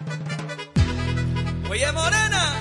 Oye, morena.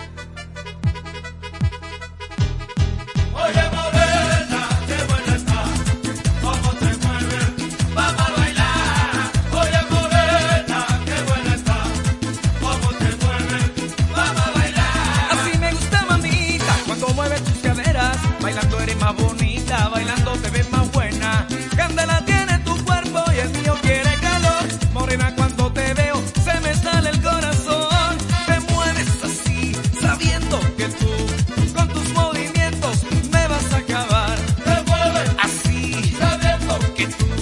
Oye, morena, qué buena está, cómo te mueves, vamos a bailar. Oye, morena, qué buena está, cómo te mueves, vamos a bailar. Así me gusta, mamita, cuando mueves tus caderas. Bailando eres más bonita, bailando te ves más buena. Candela tiene tu cuerpo y el mío quiere calor. Morena, cuando te veo se me sale el corazón. Te mueves así, sabiendo que tú con tus movimientos me vas a acabar. Te mueves Así, sabiendo que tú